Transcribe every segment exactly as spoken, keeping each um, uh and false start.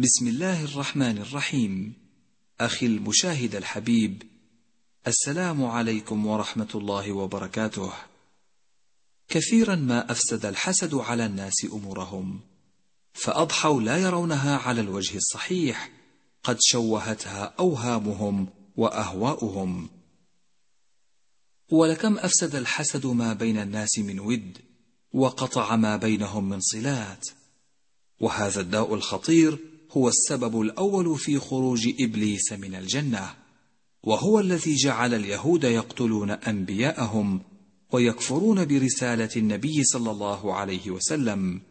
بسم الله الرحمن الرحيم. أخي المشاهد الحبيب، السلام عليكم ورحمة الله وبركاته. كثيرا ما أفسد الحسد على الناس أمورهم، فأضحوا لا يرونها على الوجه الصحيح، قد شوهتها أوهامهم وأهواؤهم. ولكم أفسد الحسد ما بين الناس من ود، وقطع ما بينهم من صلات. وهذا الداء الخطير هو السبب الأول في خروج إبليس من الجنة، وهو الذي جعل اليهود يقتلون أنبياءهم ويكفرون برسالة النبي صلى الله عليه وسلم،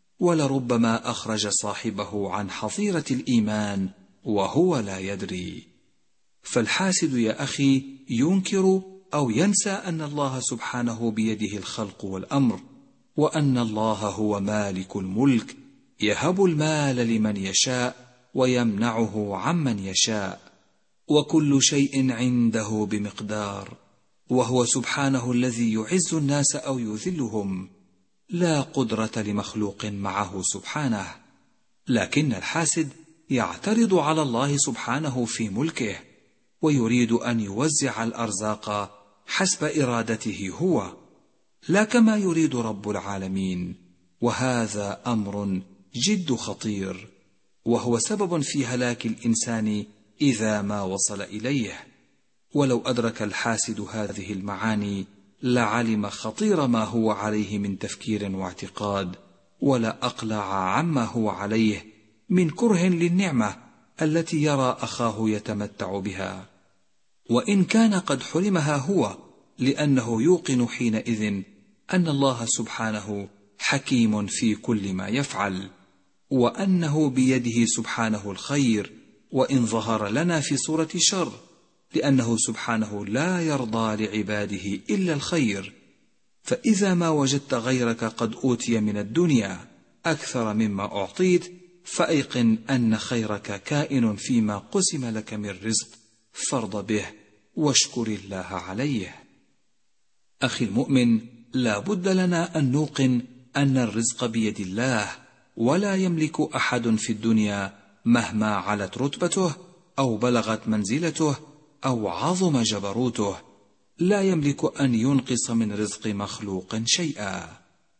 ولربما أخرج صاحبه عن حظيرة الإيمان وهو لا يدري. فالحاسد يا أخي ينكر أو ينسى أن الله سبحانه بيده الخلق والأمر، وأن الله هو مالك الملك، يهب المال لمن يشاء ويمنعه عمن يشاء، وكل شيء عنده بمقدار، وهو سبحانه الذي يعز الناس أو يذلهم، لا قدرة لمخلوق معه سبحانه. لكن الحاسد يعترض على الله سبحانه في ملكه، ويريد أن يوزع الأرزاق حسب إرادته هو، لا كما يريد رب العالمين. وهذا أمر جد خطير، وهو سبب في هلاك الإنسان إذا ما وصل إليه. ولو أدرك الحاسد هذه المعاني لعلم خطير ما هو عليه من تفكير واعتقاد، ولا أقلع عما هو عليه من كره للنعمة التي يرى أخاه يتمتع بها، وإن كان قد حرمها هو، لأنه يوقن حينئذ أن الله سبحانه حكيم في كل ما يفعل، وأنه بيده سبحانه الخير وإن ظهر لنا في صورة شر، لأنه سبحانه لا يرضى لعباده إلا الخير. فإذا ما وجدت غيرك قد أوتي من الدنيا أكثر مما أعطيت، فأيقن أن خيرك كائن فيما قسم لك من رزق، فارض به واشكر الله عليه. أخي المؤمن، لا بد لنا أن نوقن أن الرزق بيد الله، ولا يملك أحد في الدنيا مهما علت رتبته أو بلغت منزلته أو عظم جبروته، لا يملك أن ينقص من رزق مخلوق شيئا.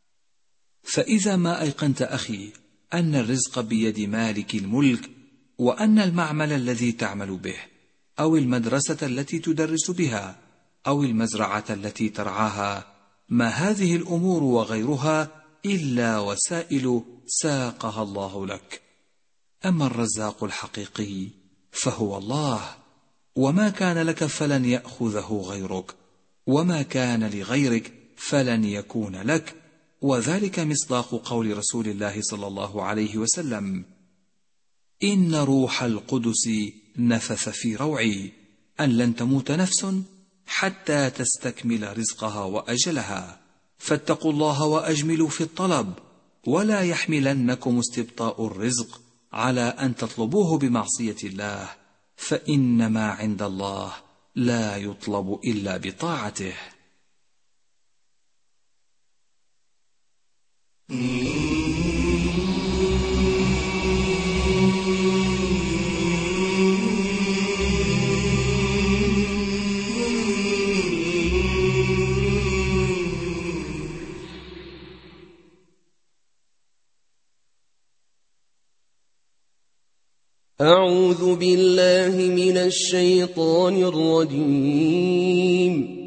فإذا ما أيقنت أخي أن الرزق بيد مالك الملك، وأن المعمل الذي تعمل به أو المدرسة التي تدرس بها أو المزرعة التي ترعاها، ما هذه الأمور وغيرها إلا وسائل ساقها الله لك. أما الرزاق الحقيقي فهو الله، وما كان لك فلن يأخذه غيرك، وما كان لغيرك فلن يكون لك. وذلك مصداق قول رسول الله صلى الله عليه وسلم: إن روح القدس نفث في روعي أن لن تموت نفس حتى تستكمل رزقها وأجلها، فاتقوا الله وأجملوا في الطلب، ولا يحملنكم استبطاء الرزق على أن تطلبوه بمعصية الله، فإنما عند الله لا يطلب إلا بطاعته. أعوذ بالله من الشيطان الرجيم.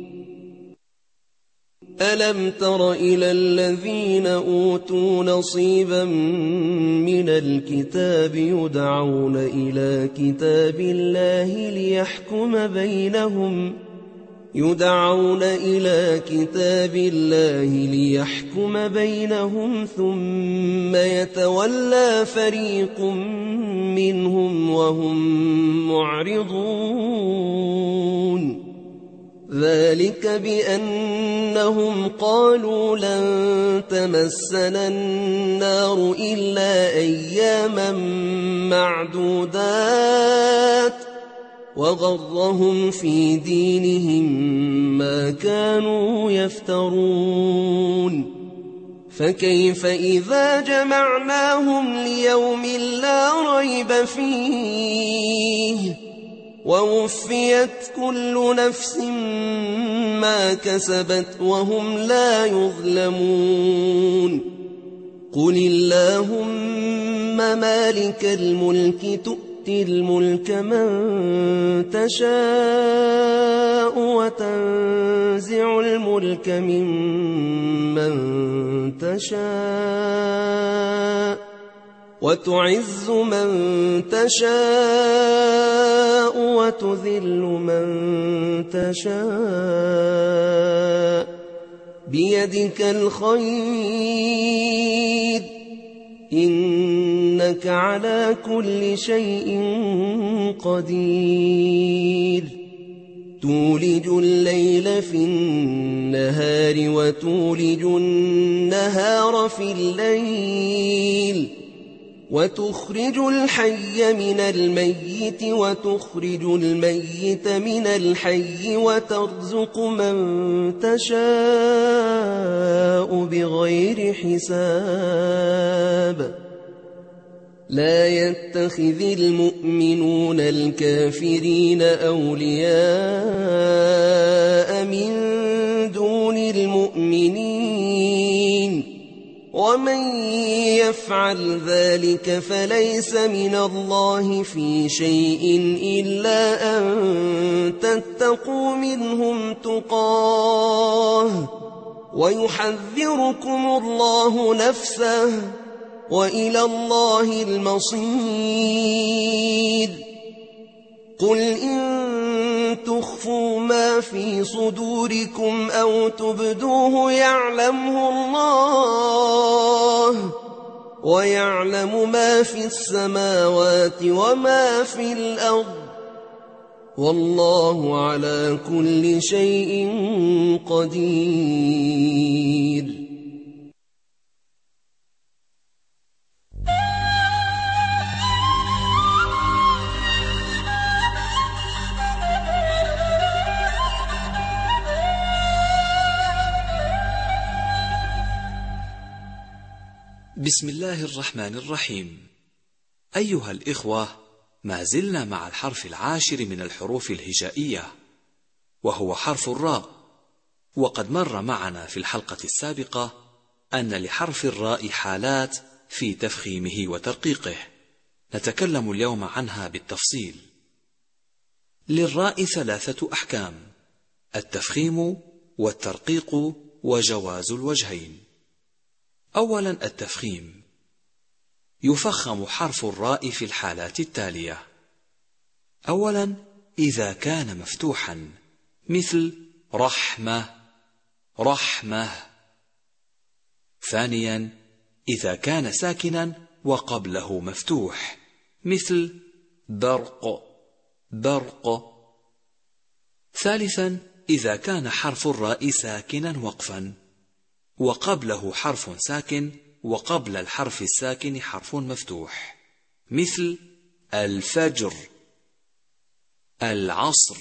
ألم تر إلى الذين أوتوا نصيبا من الكتاب يدعون إلى كتاب الله ليحكم بينهم يدعون إلى كتاب الله ليحكم بينهم ثم يتولى فريق منهم وهم معرضون. ذلك بأنهم قالوا لن تمسنا النار إلا أياما معدودات، وغرهم في دينهم ما كانوا يفترون. فكيف إذا جمعناهم ليوم لا ريب فيه ووفيت كل نفس ما كسبت وهم لا يظلمون قل اللهم مالك الملك تؤتي الملك من تشاء وتنزع الملك ممن تشاء وتعز من تشاء وتذل من تشاء بيدك الخير إنك على كل شيء قدير تولج الليل في النهار وتولج النهار في الليل وتخرج الحي من الميت وتخرج الميت من الحي وترزق من تشاء بغير حساب لا يتخذ المؤمنون الكافرين أولياء من دون المؤمنين ومن يفعل ذلك فليس من الله في شيء إلا أن تتقوا منهم تقاه ويحذركم الله نفسه وإلى الله المصير قل إن تخفوا ما في صدوركم أو تبدوه يعلمه الله ويعلم ما في السماوات وما في الأرض والله على كل شيء قدير. بسم الله الرحمن الرحيم. أيها الإخوة، ما زلنا مع الحرف العاشر من الحروف الهجائية وهو حرف الراء، وقد مر معنا في الحلقة السابقة أن لحرف الراء حالات في تفخيمه وترقيقه، نتكلم اليوم عنها بالتفصيل. للراء ثلاثة أحكام: التفخيم والترقيق وجواز الوجهين. أولا التفخيم، يفخم حرف الراء في الحالات التالية: أولا إذا كان مفتوحا مثل رحمة رحمة. ثانيا إذا كان ساكنا وقبله مفتوح مثل برق برق. ثالثا إذا كان حرف الراء ساكنا وقفا وقبله حرف ساكن وقبل الحرف الساكن حرف مفتوح مثل الفجر العصر.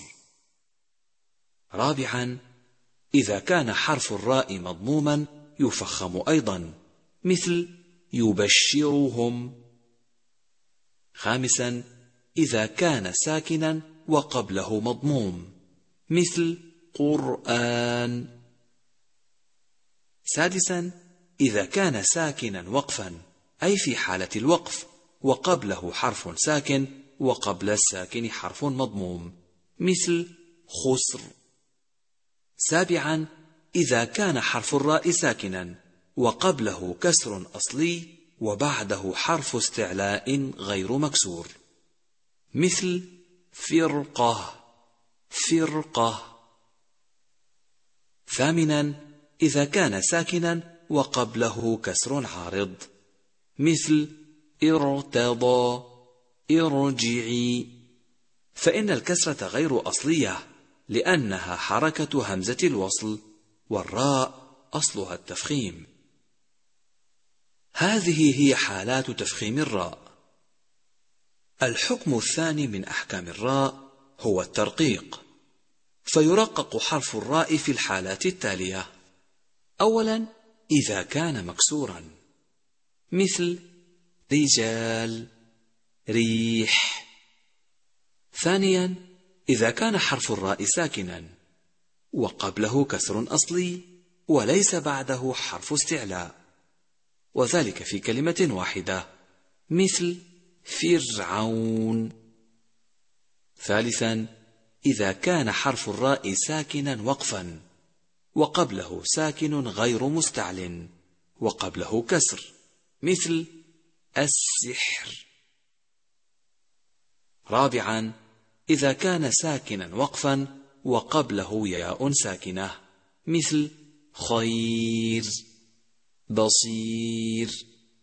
رابعا إذا كان حرف الراء مضموما يفخم أيضا مثل يبشرهم. خامسا إذا كان ساكنا وقبله مضموم مثل قرآن. سادسا إذا كان ساكنا وقفا أي في حالة الوقف وقبله حرف ساكن وقبل الساكن حرف مضموم مثل خسر. سابعا إذا كان حرف الراء ساكنا وقبله كسر أصلي وبعده حرف استعلاء غير مكسور مثل فرقة فرقة. ثامنا إذا كان ساكنا وقبله كسر عارض مثل ارتضى ارجعي، فإن الكسرة غير أصلية لأنها حركة همزة الوصل، والراء أصلها التفخيم. هذه هي حالات تفخيم الراء. الحكم الثاني من أحكام الراء هو الترقيق، فيرقق حرف الراء في الحالات التالية: أولا إذا كان مكسورا، مثل رجال، ريح. ثانيا إذا كان حرف الراء ساكنا وقبله كسر أصلي وليس بعده حرف استعلاء، وذلك في كلمة واحدة، مثل فرعون. ثالثا إذا كان حرف الراء ساكنا وقفا وقبله ساكن غير مستعل وقبله كسر، مثل السحر. رابعا إذا كان ساكنا وقفا وقبله ياء ساكنة، مثل خير، بصير.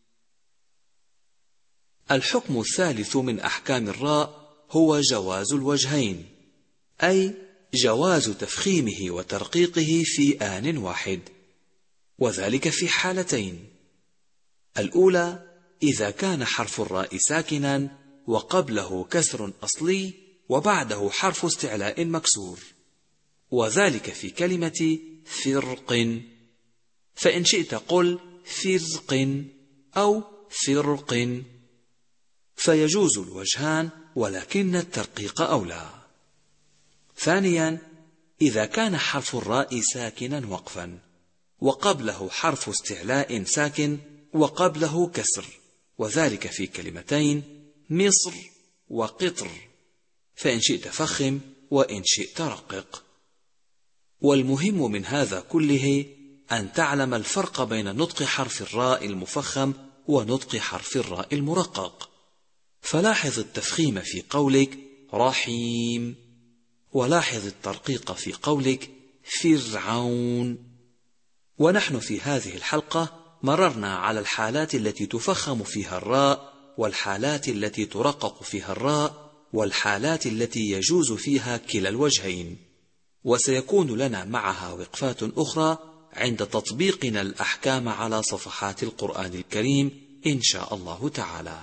الحكم الثالث من أحكام الراء هو جواز الوجهين، أي جواز تفخيمه وترقيقه في آن واحد، وذلك في حالتين: الأولى إذا كان حرف الراء ساكنا وقبله كسر أصلي وبعده حرف استعلاء مكسور، وذلك في كلمة فرق، فإن شئت قل فرق أو فرق، فيجوز الوجهان ولكن الترقيق أولى. ثانيا إذا كان حرف الراء ساكنا وقفا وقبله حرف استعلاء ساكن وقبله كسر، وذلك في كلمتين مصر وقطر، فإن شئت فخم وإن شئت رقق. والمهم من هذا كله أن تعلم الفرق بين نطق حرف الراء المفخم ونطق حرف الراء المرقق. فلاحظ التفخيم في قولك رحيم، ولاحظ الترقيق في قولك فرعون. ونحن في هذه الحلقة مررنا على الحالات التي تفخم فيها الراء، والحالات التي ترقق فيها الراء، والحالات التي يجوز فيها كلا الوجهين، وسيكون لنا معها وقفات أخرى عند تطبيقنا الأحكام على صفحات القرآن الكريم إن شاء الله تعالى.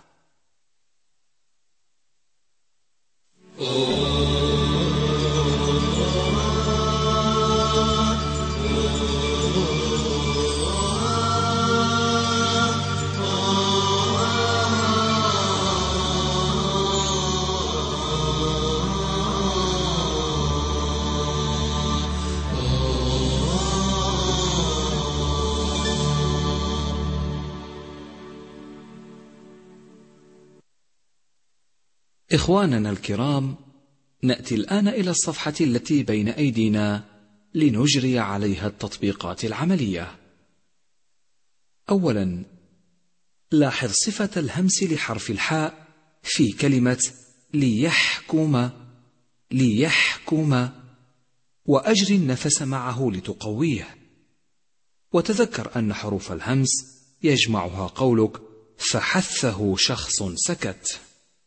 إخواننا الكرام، نأتي الآن إلى الصفحة التي بين أيدينا لنجري عليها التطبيقات العملية. أولا، لاحظ صفة الهمس لحرف الحاء في كلمة ليحكم، ليحكم، وأجري النفس معه لتقويه. وتذكر أن حروف الهمس يجمعها قولك فحثه شخص سكت.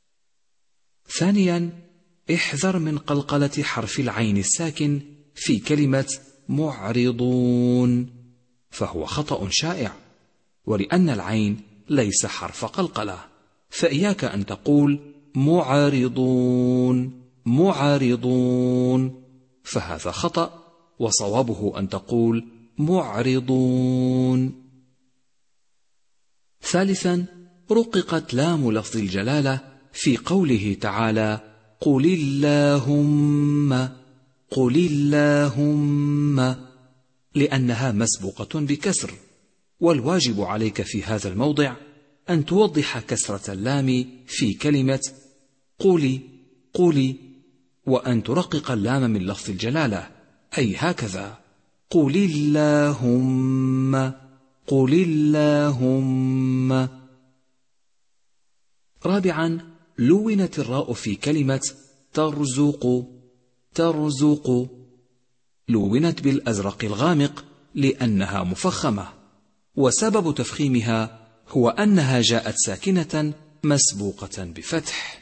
ثانيا، احذر من قلقلة حرف العين الساكن في كلمة معرضون، فهو خطأ شائع، ولأن العين ليس حرف قلقلة، فإياك أن تقول معرضون معرضون، فهذا خطأ، وصوابه أن تقول معرضون. ثالثا، رققت لام لفظ الجلالة في قوله تعالى قل اللهم، قل اللهم، لأنها مسبوقة بكسر، والواجب عليك في هذا الموضع أن توضح كسرة اللام في كلمة قولي قولي، وأن ترقق اللام من لفظ الجلالة، أي هكذا قل اللهم، قل اللهم. رابعا، لونت الراء في كلمة ترزق، ترزق، لونت بالأزرق الغامق لأنها مفخمة، وسبب تفخيمها هو أنها جاءت ساكنة مسبوقة بفتح.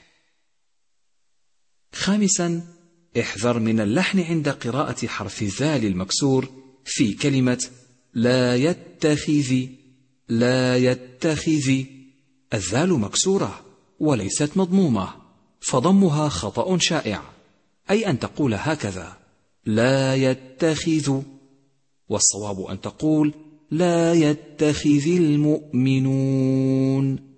خامسا، احذر من اللحن عند قراءة حرف الذال المكسور في كلمة لا يتخذ، لا يتخذ، الذال مكسورة وليست مضمومة، فضمها خطأ شائع، أي أن تقول هكذا لا يتخذ، والصواب أن تقول لا يتخذ المؤمنون.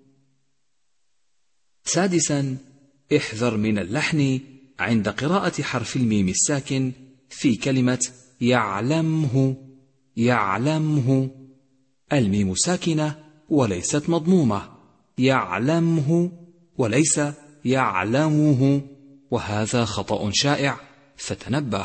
سادسا، احذر من اللحن عند قراءة حرف الميم الساكن في كلمة يعلمه. يعلمه، الميم ساكنة وليست مضمومة، يعلمه وليس يعلمه، وهذا خطأ شائع فتنبه.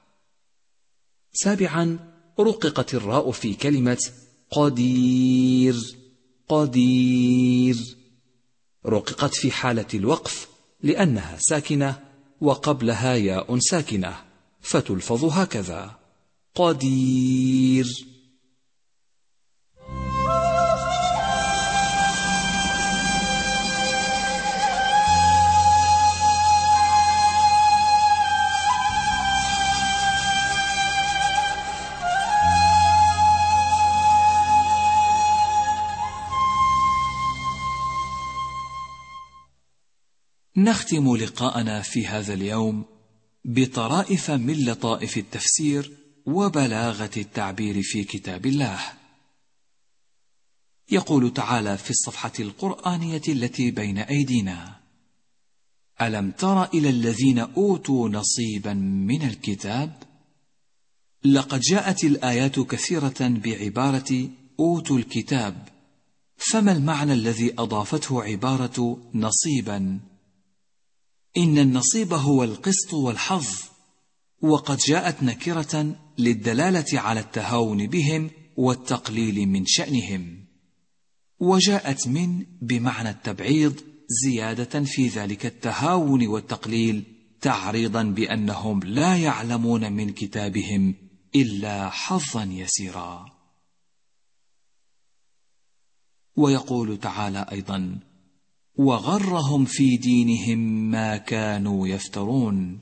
سابعا، رققت الراء في كلمة قدير. قدير رققت في حالة الوقف لأنها ساكنة وقبلها ياء ساكنة، فتلفظ هكذا: قدير. نختم لقاءنا في هذا اليوم بطرائف من لطائف التفسير وبلاغة التعبير في كتاب الله. يقول تعالى في الصفحة القرآنية التي بين أيدينا: ألم تر إلى الذين أوتوا نصيبا من الكتاب؟ لقد جاءت الآيات كثيرة بعبارة أوتوا الكتاب، فما المعنى الذي أضافته عبارة نصيبا؟ إن النصيب هو القسط والحظ، وقد جاءت نكرة للدلالة على التهاون بهم والتقليل من شأنهم، وجاءت من بمعنى التبعيض زيادة في ذلك التهاون والتقليل، تعريضا بأنهم لا يعلمون من كتابهم إلا حظا يسيرا. ويقول تعالى أيضا: وغرهم في دينهم ما كانوا يفترون.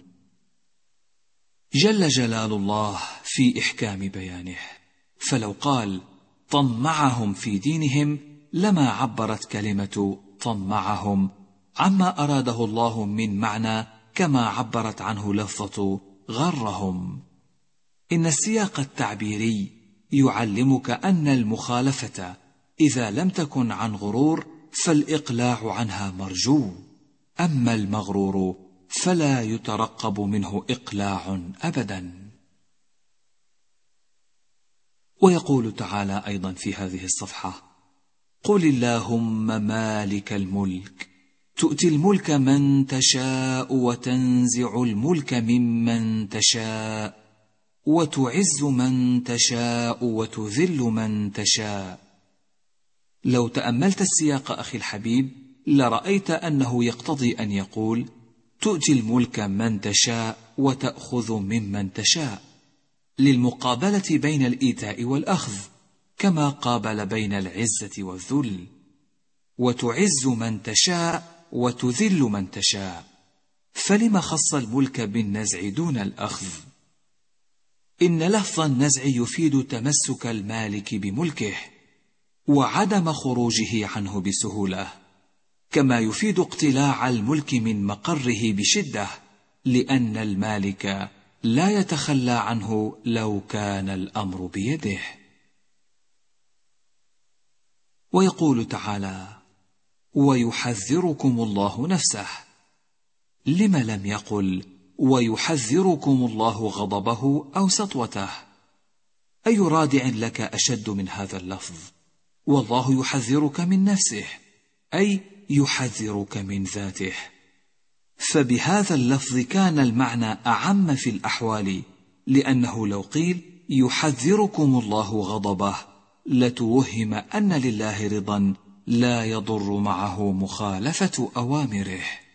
جل جلال الله في إحكام بيانه، فلو قال طمعهم في دينهم لما عبرت كلمة طمعهم عما أراده الله من معنى كما عبرت عنه لفظة غرهم. إن السياق التعبيري يعلمك أن المخالفة إذا لم تكن عن غرور فالإقلاع عنها مرجو، أما المغرور فلا يترقب منه إقلاع أبدا. ويقول تعالى أيضا في هذه الصفحة: قل اللهم مالك الملك تؤتي الملك من تشاء وتنزع الملك ممن تشاء وتعز من تشاء وتذل من تشاء. لو تأملت السياق أخي الحبيب لرأيت أنه يقتضي أن يقول: تؤتي الملك من تشاء وتأخذ ممن تشاء، للمقابلة بين الإيتاء والأخذ، كما قابل بين العزة والذل. وتعز من تشاء وتذل من تشاء، فلم خص الملك بالنزع دون الأخذ؟ إن لفظ النزع يفيد تمسك المالك بملكه وعدم خروجه عنه بسهولة، كما يفيد اقتلاع الملك من مقره بشدة، لأن المالك لا يتخلى عنه لو كان الأمر بيده. ويقول تعالى: ويحذركم الله نفسه. لم لم يقل ويحذركم الله غضبه أو سطوته؟ أي رادع لك أشد من هذا اللفظ؟ والله يحذرك من نفسه، أي يحذرك من ذاته. فبهذا اللفظ كان المعنى أعم في الأحوال، لأنه لو قيل يحذركم الله غضبه لتوهم أن لله رضا لا يضر معه مخالفة أوامره.